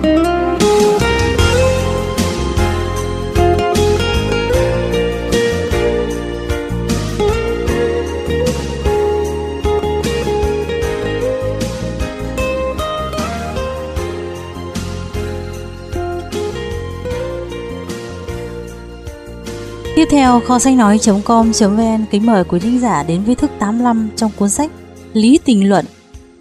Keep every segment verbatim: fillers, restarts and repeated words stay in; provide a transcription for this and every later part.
Tiếp theo, kho sách nói chấm com chấm vn kính mời quý thính giả đến với thức tám mươi lăm trong cuốn sách Lý Tình Luận.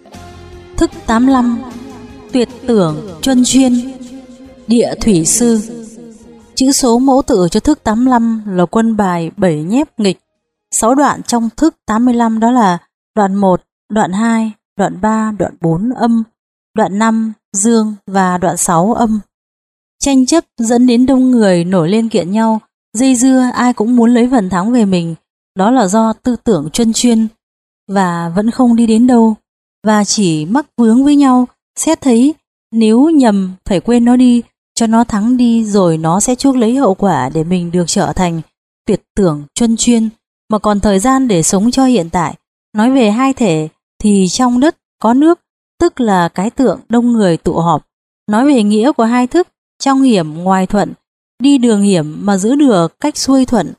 Thức tám mươi lăm: Tuyệt tưởng Chuân Chuyên, Địa Thủy Sư. Chữ số mẫu tự cho thức tám mươi lăm là quân bài bảy nhép nghịch. sáu đoạn trong thức tám mươi lăm đó là đoạn một, đoạn hai, đoạn ba, đoạn bốn âm, đoạn năm dương và đoạn sáu âm. Tranh chấp dẫn đến đông người nổi lên kiện nhau, dây dưa ai cũng muốn lấy phần thắng về mình. Đó là do tư tưởng Chuân Chuyên và vẫn không đi đến đâu, và chỉ mắc vướng với nhau. Xét thấy nếu nhầm phải quên nó đi, cho nó thắng đi rồi nó sẽ chuốc lấy hậu quả để mình được trở thành tuyệt tưởng Chuân Chuyên, mà còn thời gian để sống cho hiện tại. Nói về hai thể thì trong đất có nước, tức là cái tượng đông người tụ họp. Nói về nghĩa của hai thức, trong hiểm ngoài thuận, đi đường hiểm mà giữ được cách xuôi thuận,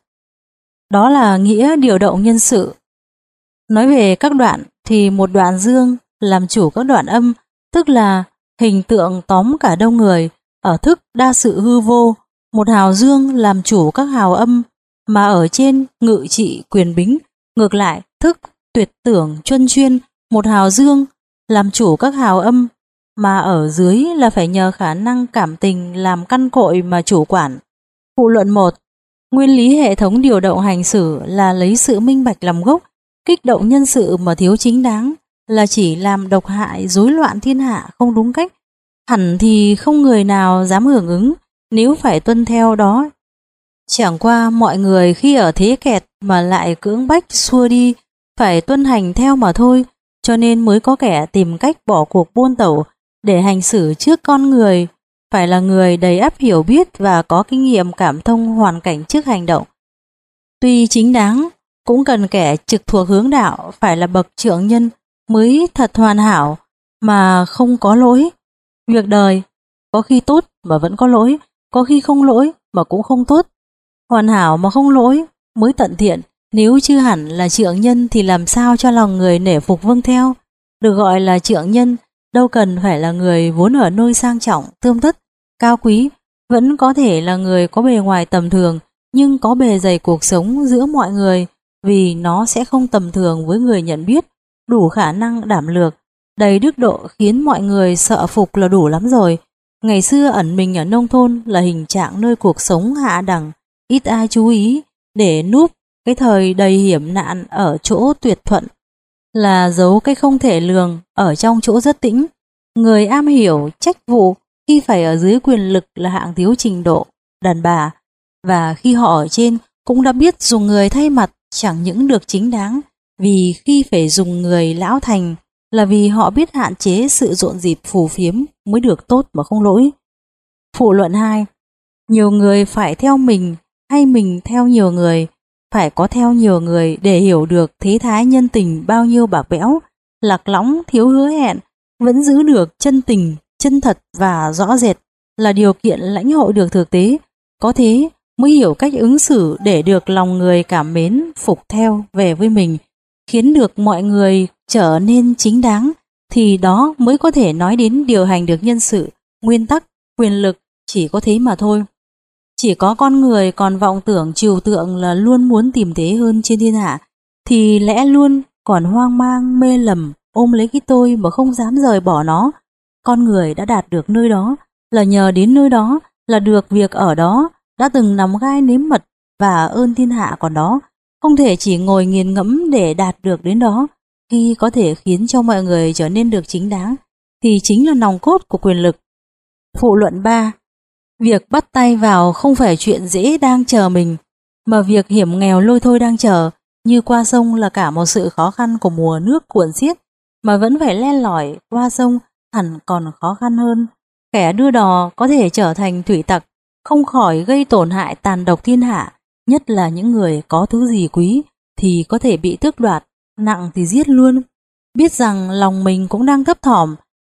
đó là nghĩa điều động nhân sự. Nói về các đoạn thì một đoạn dương làm chủ các đoạn âm, tức là hình tượng tóm cả đông người. Ở thức đa sự hư vô, một hào dương làm chủ các hào âm, mà ở trên ngự trị quyền bính. Ngược lại, thức tuyệt tưởng Chuân Chuyên, một hào dương làm chủ các hào âm, mà ở dưới là phải nhờ khả năng cảm tình làm căn cội mà chủ quản. Phụ luận một: Nguyên lý hệ thống điều động hành xử là lấy sự minh bạch làm gốc. Kích động nhân sự mà thiếu chính đáng là chỉ làm độc hại rối loạn thiên hạ không đúng cách. Hẳn thì không người nào dám hưởng ứng nếu phải tuân theo đó. Chẳng qua mọi người khi ở thế kẹt mà lại cưỡng bách xua đi, phải tuân hành theo mà thôi, cho nên mới có kẻ tìm cách bỏ cuộc buôn tẩu để hành xử trước con người. Phải là người đầy ắp hiểu biết và có kinh nghiệm cảm thông hoàn cảnh trước hành động. Tuy chính đáng, cũng cần kẻ trực thuộc hướng đạo, phải là bậc trượng nhân mới thật hoàn hảo mà không có lỗi. Việc đời có khi tốt mà vẫn có lỗi, có khi không lỗi mà cũng không tốt. Hoàn hảo mà không lỗi mới tận thiện. Nếu chưa hẳn là trượng nhân thì làm sao cho lòng người nể phục vâng theo. Được gọi là trượng nhân đâu cần phải là người vốn ở nơi sang trọng, tươm tất, cao quý. Vẫn có thể là người có bề ngoài tầm thường, nhưng có bề dày cuộc sống giữa mọi người, vì nó sẽ không tầm thường với người nhận biết, đủ khả năng đảm lược, đầy đức độ khiến mọi người sợ phục là đủ lắm rồi. Ngày xưa ẩn mình ở nông thôn là hình trạng nơi cuộc sống hạ đẳng, ít ai chú ý, để núp cái thời đầy hiểm nạn ở chỗ tuyệt thuận, là giấu cái không thể lường ở trong chỗ rất tĩnh. Người am hiểu trách vụ khi phải ở dưới quyền lực là hạng thiếu trình độ, đàn bà, và khi họ ở trên cũng đã biết dùng người thay mặt chẳng những được chính đáng, vì khi phải dùng người lão thành là vì họ biết hạn chế sự rộn rịp phù phiếm mới được tốt mà không lỗi. Phụ luận hai: Nhiều người phải theo mình hay mình theo nhiều người? Phải có theo nhiều người để hiểu được thế thái nhân tình bao nhiêu bạc bẽo, lạc lõng, thiếu hứa hẹn, vẫn giữ được chân tình, chân thật và rõ rệt là điều kiện lãnh hội được thực tế. Có thế mới hiểu cách ứng xử để được lòng người cảm mến, phục theo về với mình, khiến được mọi người trở nên chính đáng, thì đó mới có thể nói đến điều hành được nhân sự. Nguyên tắc, quyền lực chỉ có thế mà thôi. Chỉ có con người còn vọng tưởng trừu tượng là luôn muốn tìm thế hơn trên thiên hạ, thì lẽ luôn còn hoang mang mê lầm, ôm lấy cái tôi mà không dám rời bỏ nó. Con người đã đạt được nơi đó là nhờ đến nơi đó, là được việc ở đó, đã từng nằm gai nếm mật và ơn thiên hạ còn đó. Không thể chỉ ngồi nghiền ngẫm để đạt được đến đó. Khi có thể khiến cho mọi người trở nên được chính đáng, thì chính là nòng cốt của quyền lực. Phụ luận ba: Việc bắt tay vào không phải chuyện dễ đang chờ mình, mà việc hiểm nghèo lôi thôi đang chờ. Như qua sông là cả một sự khó khăn của mùa nước cuồn xiết, mà vẫn phải len lỏi qua sông hẳn còn khó khăn hơn. Kẻ đưa đò có thể trở thành thủy tặc, không khỏi gây tổn hại tàn độc thiên hạ. Nhất là những người có thứ gì quý thì có thể bị tước đoạt, nặng thì giết luôn. Biết rằng lòng mình cũng đang thấp thỏm,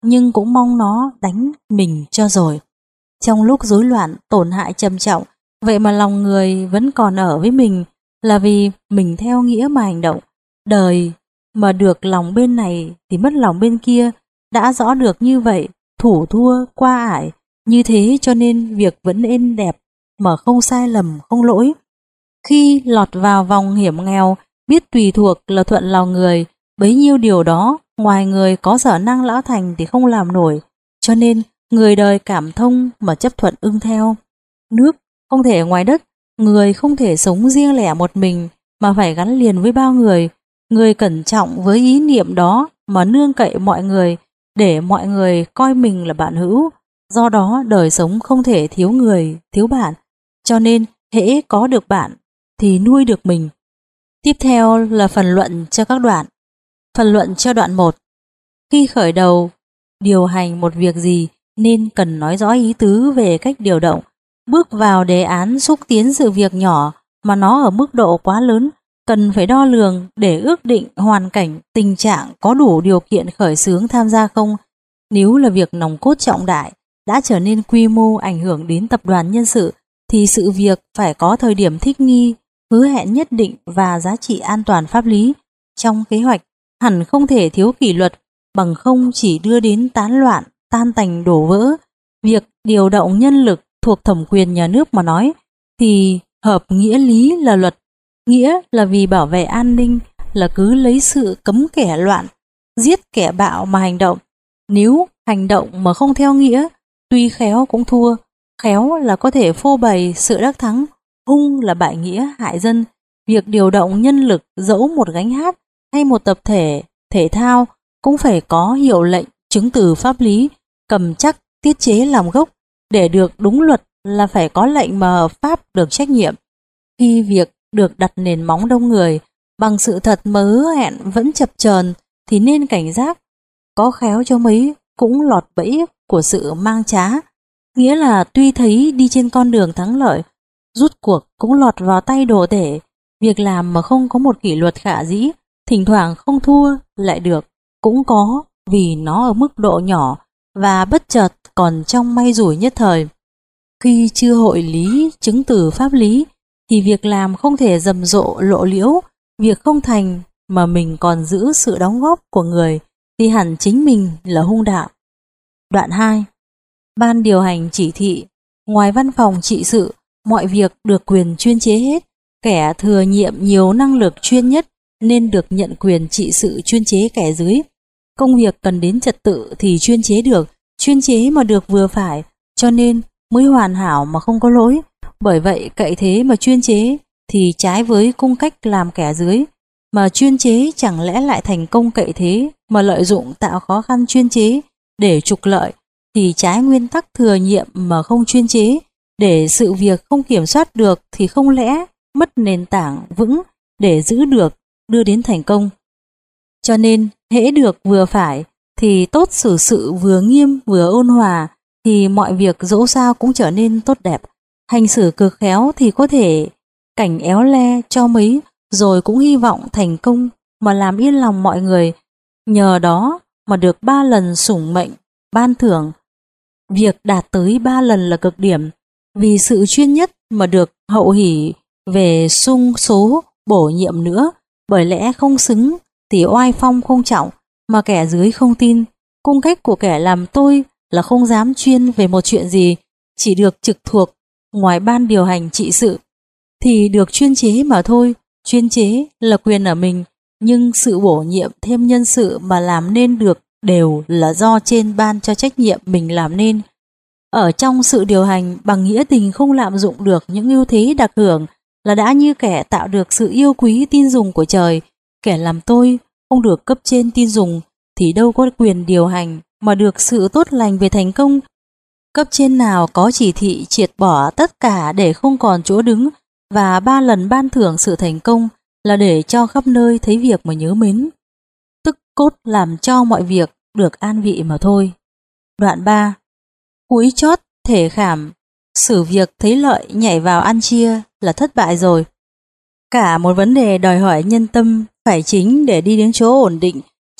nhưng cũng mong nó đánh mình cho rồi. Trong lúc rối loạn, tổn hại trầm trọng, vậy mà lòng người vẫn còn ở với mình là vì mình theo nghĩa mà hành động. Đời mà được lòng bên này thì mất lòng bên kia, đã rõ được như vậy, thủ thua qua ải, như thế cho nên việc vẫn êm đẹp mà không sai lầm không lỗi. Khi lọt vào vòng hiểm nghèo, biết tùy thuộc là thuận lòng người, bấy nhiêu điều đó ngoài người có sở năng lão thành thì không làm nổi, cho nên người đời cảm thông mà chấp thuận ưng theo. Nước không thể ngoài đất, người không thể sống riêng lẻ một mình mà phải gắn liền với bao người. Người cẩn trọng với ý niệm đó mà nương cậy mọi người, để mọi người coi mình là bạn hữu. Do đó đời sống không thể thiếu người, thiếu bạn. Cho nên hễ có được bạn thì nuôi được mình. Tiếp theo là phần luận cho các đoạn. Phần luận cho đoạn một. Khi khởi đầu điều hành một việc gì nên cần nói rõ ý tứ về cách điều động. Bước vào đề án xúc tiến sự việc nhỏ mà nó ở mức độ quá lớn, cần phải đo lường để ước định hoàn cảnh, tình trạng có đủ điều kiện khởi xướng tham gia không. Nếu là việc nòng cốt trọng đại, đã trở nên quy mô ảnh hưởng đến tập đoàn nhân sự, thì sự việc phải có thời điểm thích nghi, hứa hẹn nhất định và giá trị an toàn pháp lý. Trong kế hoạch, hẳn không thể thiếu kỷ luật, bằng không chỉ đưa đến tán loạn, tan tành đổ vỡ. Việc điều động nhân lực thuộc thẩm quyền nhà nước mà nói, thì hợp nghĩa lý là luật. Nghĩa là vì bảo vệ an ninh, là cứ lấy sự cấm kẻ loạn, giết kẻ bạo mà hành động. Nếu hành động mà không theo nghĩa, tuy khéo cũng thua. Khéo là có thể phô bày sự đắc thắng, hung là bại nghĩa hại dân. Việc điều động nhân lực dẫu một gánh hát hay một tập thể thể thao cũng phải có hiệu lệnh, chứng từ pháp lý, cầm chắc tiết chế làm gốc. Để được đúng luật là phải có lệnh mà hợp pháp được trách nhiệm. Khi việc được đặt nền móng đông người, bằng sự thật mà hứa hẹn vẫn chập chờn thì nên cảnh giác. Có khéo cho mấy cũng lọt bẫy của sự mang trá. Nghĩa là tuy thấy đi trên con đường thắng lợi, rút cuộc cũng lọt vào tay đồ tể. Việc làm mà không có một kỷ luật khả dĩ, thỉnh thoảng không thua lại được, cũng có vì nó ở mức độ nhỏ và bất chợt còn trong may rủi nhất thời. Khi chưa hội lý chứng từ pháp lý thì việc làm không thể rầm rộ lộ liễu. Việc không thành mà mình còn giữ sự đóng góp của người thì hẳn chính mình là hung đạo. Đoạn hai. Ban điều hành chỉ thị, ngoài văn phòng trị sự, mọi việc được quyền chuyên chế hết. Kẻ thừa nhiệm nhiều năng lực chuyên nhất nên được nhận quyền trị sự chuyên chế kẻ dưới. Công việc cần đến trật tự thì chuyên chế được, chuyên chế mà được vừa phải, cho nên mới hoàn hảo mà không có lỗi. Bởi vậy cậy thế mà chuyên chế thì trái với cung cách làm kẻ dưới, mà chuyên chế chẳng lẽ lại thành công cậy thế mà lợi dụng tạo khó khăn chuyên chế để trục lợi, thì trái nguyên tắc thừa nhiệm mà không chuyên chế. Để sự việc không kiểm soát được thì không lẽ mất nền tảng vững để giữ được, đưa đến thành công. Cho nên hễ được vừa phải thì tốt, xử sự vừa nghiêm vừa ôn hòa thì mọi việc dẫu sao cũng trở nên tốt đẹp. Hành xử cực khéo thì có thể cảnh éo le cho mấy, rồi cũng hy vọng thành công mà làm yên lòng mọi người. Nhờ đó mà được ba lần sủng mệnh, ban thưởng. Việc đạt tới ba lần là cực điểm, vì sự chuyên nhất mà được hậu hỷ về sung số bổ nhiệm nữa. Bởi lẽ không xứng thì oai phong không trọng, mà kẻ dưới không tin. Cung cách của kẻ làm tôi là không dám chuyên về một chuyện gì, chỉ được trực thuộc ngoài ban điều hành trị sự thì được chuyên chế mà thôi. Chuyên chế là quyền ở mình, nhưng sự bổ nhiệm thêm nhân sự mà làm nên được đều là do trên ban cho trách nhiệm mình làm nên. Ở trong sự điều hành bằng nghĩa tình không lạm dụng được những ưu thế đặc hưởng là đã như kẻ tạo được sự yêu quý tin dùng của trời. Kẻ làm tôi không được cấp trên tin dùng thì đâu có quyền điều hành mà được sự tốt lành về thành công. Cấp trên nào có chỉ thị triệt bỏ tất cả để không còn chỗ đứng, và ba lần ban thưởng sự thành công là để cho khắp nơi thấy việc mà nhớ mến. Tức cốt làm cho mọi việc được an vị mà thôi. Đoạn ba. Cúi chót thể khảm, xử việc thấy lợi nhảy vào ăn chia là thất bại rồi. Cả một vấn đề đòi hỏi nhân tâm phải chính để đi đến chỗ ổn định,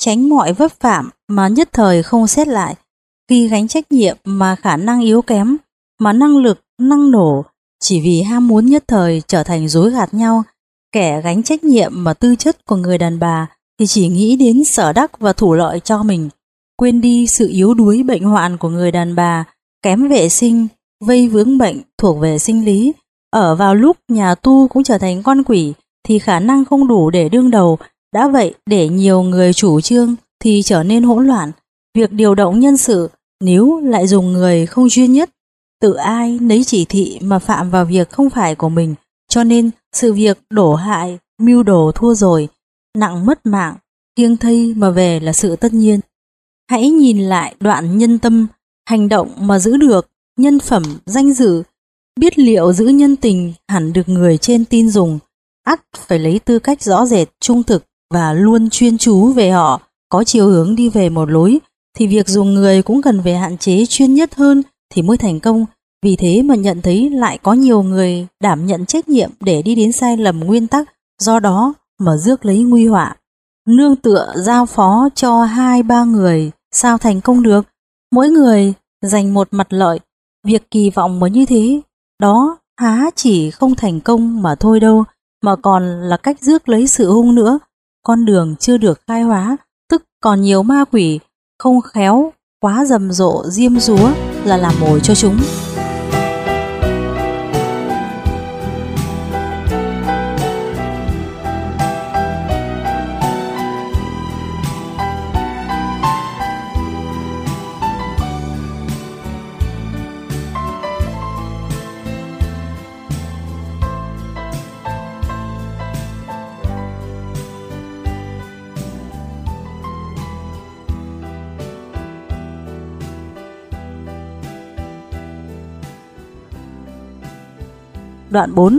tránh mọi vấp phạm mà nhất thời không xét lại. Khi gánh trách nhiệm mà khả năng yếu kém, mà năng lực năng nổ, chỉ vì ham muốn nhất thời trở thành dối gạt nhau. Kẻ gánh trách nhiệm mà tư chất của người đàn bà thì chỉ nghĩ đến sở đắc và thủ lợi cho mình, quên đi sự yếu đuối bệnh hoạn của người đàn bà, kém vệ sinh, vây vướng bệnh thuộc về sinh lý. Ở vào lúc nhà tu cũng trở thành con quỷ thì khả năng không đủ để đương đầu. Đã vậy, để nhiều người chủ trương thì trở nên hỗn loạn. Việc điều động nhân sự nếu lại dùng người không chuyên nhất, tự ai nấy chỉ thị mà phạm vào việc không phải của mình, cho nên sự việc đổ hại, mưu đồ thua rồi, nặng mất mạng, thiêng thây mà về là sự tất nhiên. Hãy nhìn lại đoạn nhân tâm, hành động mà giữ được nhân phẩm, danh dự, biết liệu giữ nhân tình hẳn được người trên tin dùng, ắt phải lấy tư cách rõ rệt, trung thực và luôn chuyên chú về họ, có chiều hướng đi về một lối, thì việc dùng người cũng cần phải hạn chế chuyên nhất hơn thì mới thành công. Vì thế mà nhận thấy lại có nhiều người đảm nhận trách nhiệm để đi đến sai lầm nguyên tắc, do đó mà rước lấy nguy họa. Nương tựa giao phó cho hai ba người sao thành công được, mỗi người giành một mặt lợi, việc kỳ vọng mới như thế, đó há chỉ không thành công mà thôi đâu, mà còn là cách rước lấy sự hung nữa. Con đường chưa được khai hóa, tức còn nhiều ma quỷ, không khéo quá rầm rộ diêm dúa là làm mồi cho chúng. Đoạn bốn.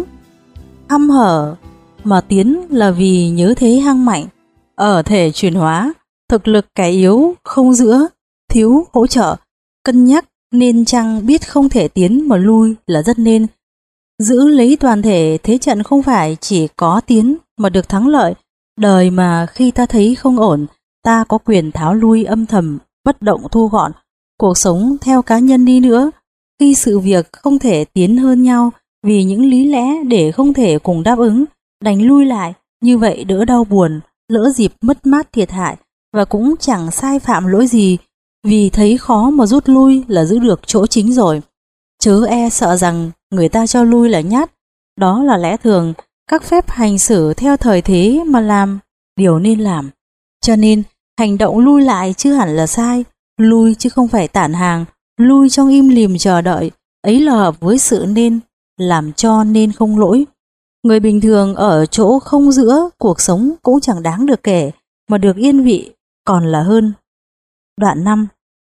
Hăm hở mà tiến là vì nhớ thế hăng mạnh. Ở thể chuyển hóa, thực lực kẻ yếu không giữa, thiếu hỗ trợ, cân nhắc nên chăng biết không thể tiến mà lui là rất nên. Giữ lấy toàn thể thế trận không phải chỉ có tiến mà được thắng lợi. Đời mà khi ta thấy không ổn, ta có quyền tháo lui âm thầm, bất động thu gọn. Cuộc sống theo cá nhân đi nữa, khi sự việc không thể tiến hơn nhau, vì những lý lẽ để không thể cùng đáp ứng, đành lui lại, như vậy đỡ đau buồn, lỡ dịp mất mát thiệt hại, và cũng chẳng sai phạm lỗi gì, vì thấy khó mà rút lui là giữ được chỗ chính rồi. Chớ e sợ rằng người ta cho lui là nhát, đó là lẽ thường, các phép hành xử theo thời thế mà làm điều nên làm. Cho nên, hành động lui lại chứ hẳn là sai, lui chứ không phải tản hàng, lui trong im lìm chờ đợi, ấy là hợp với sự nên, làm cho nên không lỗi. Người bình thường ở chỗ không giữa, cuộc sống cũng chẳng đáng được kể, mà được yên vị còn là hơn. Đoạn năm.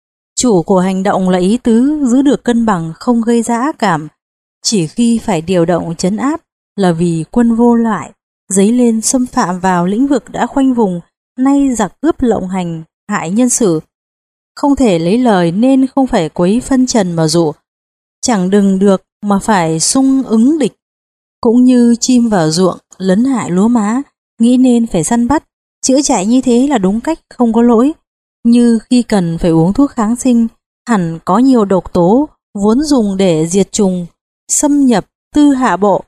Chủ của hành động là ý tứ giữ được cân bằng, không gây ra ác cảm. Chỉ khi phải điều động trấn áp là vì quân vô lại, dấy lên xâm phạm vào lĩnh vực đã khoanh vùng, nay giặc cướp lộng hành, hại nhân sự. Không thể lấy lời nên không phải quấy phân trần mà dụ. Chẳng đừng được mà phải sung ứng địch. Cũng như chim vào ruộng lấn hại lúa má, nghĩ nên phải săn bắt, chữa chạy như thế là đúng cách, không có lỗi. Như khi cần phải uống thuốc kháng sinh, hẳn có nhiều độc tố vốn dùng để diệt trùng, xâm nhập tư hạ bộ.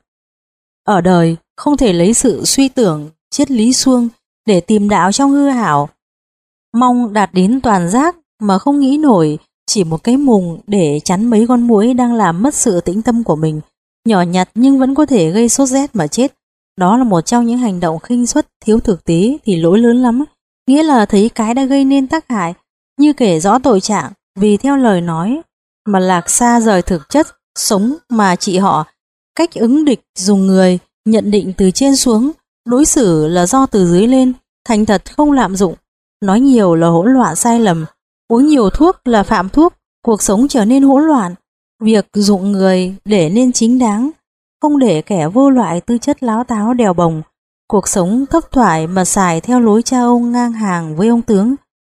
Ở đời không thể lấy sự suy tưởng, triết lý suông để tìm đạo trong hư ảo, mong đạt đến toàn giác mà không nghĩ nổi chỉ một cái mùng để chắn mấy con muỗi đang làm mất sự tĩnh tâm của mình, nhỏ nhặt nhưng vẫn có thể gây sốt rét mà chết. Đó là một trong những hành động khinh suất, thiếu thực tế thì lỗi lớn lắm, nghĩa là thấy cái đã gây nên tác hại, như kể rõ tội trạng, vì theo lời nói mà lạc xa rời thực chất sống mà trị họ. Cách ứng địch dùng người, nhận định từ trên xuống, đối xử là do từ dưới lên, thành thật không lạm dụng, nói nhiều là hỗn loạn sai lầm, uống nhiều thuốc là phạm thuốc, cuộc sống trở nên hỗn loạn. Việc dụng người để nên chính đáng, không để kẻ vô loại tư chất láo táo đèo bồng, cuộc sống thấp thoải mà xài theo lối cha ông ngang hàng với ông tướng.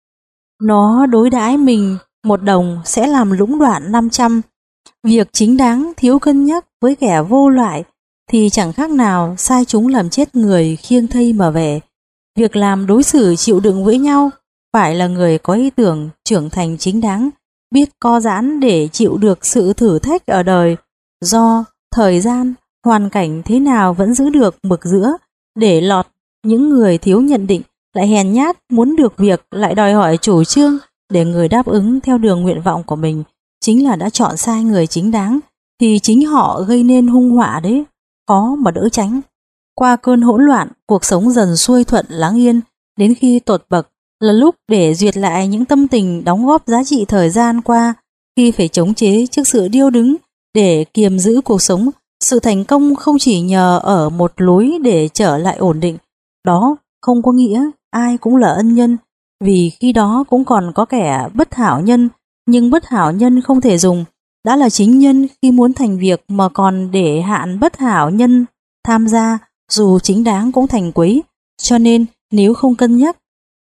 Nó đối đãi mình một đồng sẽ làm lũng đoạn năm trăm. Việc chính đáng thiếu cân nhắc với kẻ vô loại thì chẳng khác nào sai chúng làm chết người khiêng thây mà về. việc làm đối xử chịu đựng với nhau, phải là người có ý tưởng trưởng thành chính đáng, biết co giãn để chịu được sự thử thách ở đời, do thời gian, hoàn cảnh thế nào vẫn giữ được mực giữa, để lọt những người thiếu nhận định, lại hèn nhát, muốn được việc, lại đòi hỏi chủ trương để người đáp ứng theo đường nguyện vọng của mình, chính là đã chọn sai người chính đáng, thì chính họ gây nên hung họa đấy, khó mà đỡ tránh. Qua cơn hỗn loạn, cuộc sống dần xuôi thuận lắng yên, đến khi tột bậc là lúc để duyệt lại những tâm tình đóng góp giá trị thời gian qua, khi phải chống chế trước sự điêu đứng để kiềm giữ cuộc sống. Sự thành công không chỉ nhờ ở một lối để trở lại ổn định, đó không có nghĩa ai cũng là ân nhân, vì khi đó cũng còn có kẻ bất hảo nhân, nhưng bất hảo nhân không thể dùng, đã là chính nhân khi muốn thành việc mà còn để hạn bất hảo nhân tham gia, dù chính đáng cũng thành quấy. Cho nên nếu không cân nhắc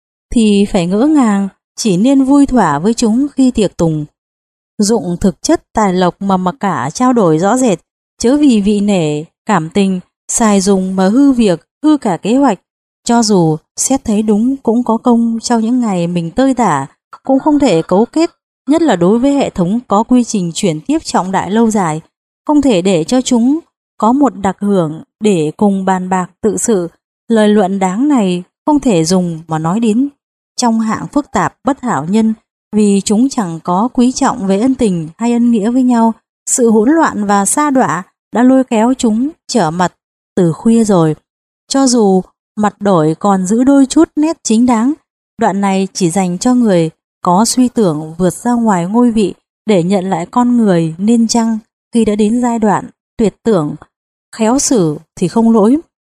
thì phải ngỡ ngàng, chỉ nên vui thỏa với chúng khi tiệc tùng. Dụng thực chất tài lộc mà mặc cả trao đổi rõ rệt, chớ vì vị nể, cảm tình, xài dùng mà hư việc, hư cả kế hoạch. Cho dù xét thấy đúng cũng có công trong những ngày mình tơi tả, cũng không thể cấu kết, nhất là đối với hệ thống có quy trình chuyển tiếp trọng đại lâu dài, không thể để cho chúng có một đặc hưởng để cùng bàn bạc tự sự. Lời luận đáng này không thể dùng mà nói đến trong hạng phức tạp bất hảo nhân, vì chúng chẳng có quý trọng về ân tình hay ân nghĩa với nhau. Sự hỗn loạn và sa đọa đã lôi kéo chúng trở mặt từ khuya rồi. Cho dù mặt đổi còn giữ đôi chút nét chính đáng, đoạn này chỉ dành cho người có suy tưởng vượt ra ngoài ngôi vị để nhận lại con người nên chăng khi đã đến giai đoạn tuyệt tưởng, khéo xử thì không lỗi.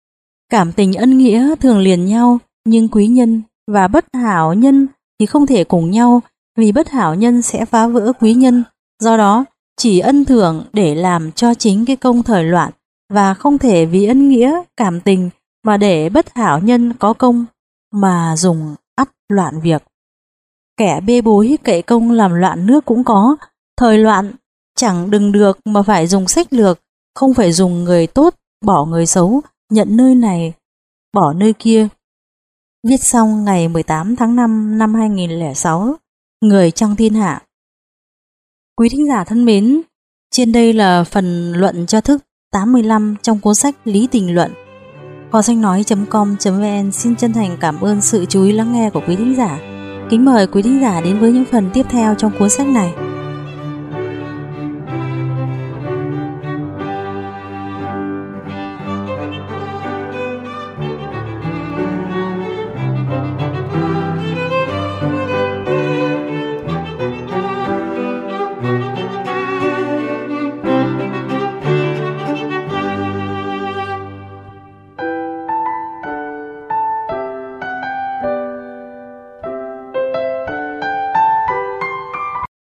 Cảm tình ân nghĩa thường liền nhau, nhưng quý nhân và bất hảo nhân thì không thể cùng nhau, vì bất hảo nhân sẽ phá vỡ quý nhân. Do đó, chỉ ân thưởng để làm cho chính cái công thời loạn, và không thể vì ân nghĩa, cảm tình mà để bất hảo nhân có công mà dùng ắt loạn việc. Kẻ bê bối cậy công làm loạn nước cũng có, thời loạn chẳng đừng được mà phải dùng sách lược, không phải dùng người tốt bỏ người xấu, nhận nơi này bỏ nơi kia. Viết xong ngày mười tám tháng năm năm hai nghìn không trăm lẻ sáu. Người trong thiên hạ. Quý thính giả thân mến, trên đây là phần luận cho thức tám mươi lăm trong cuốn sách Lý Tình Luận. Kho sách nói chấm com chấm vn xin chân thành cảm ơn sự chú ý lắng nghe của quý thính giả. Kính mời quý thính giả đến với những phần tiếp theo trong cuốn sách này.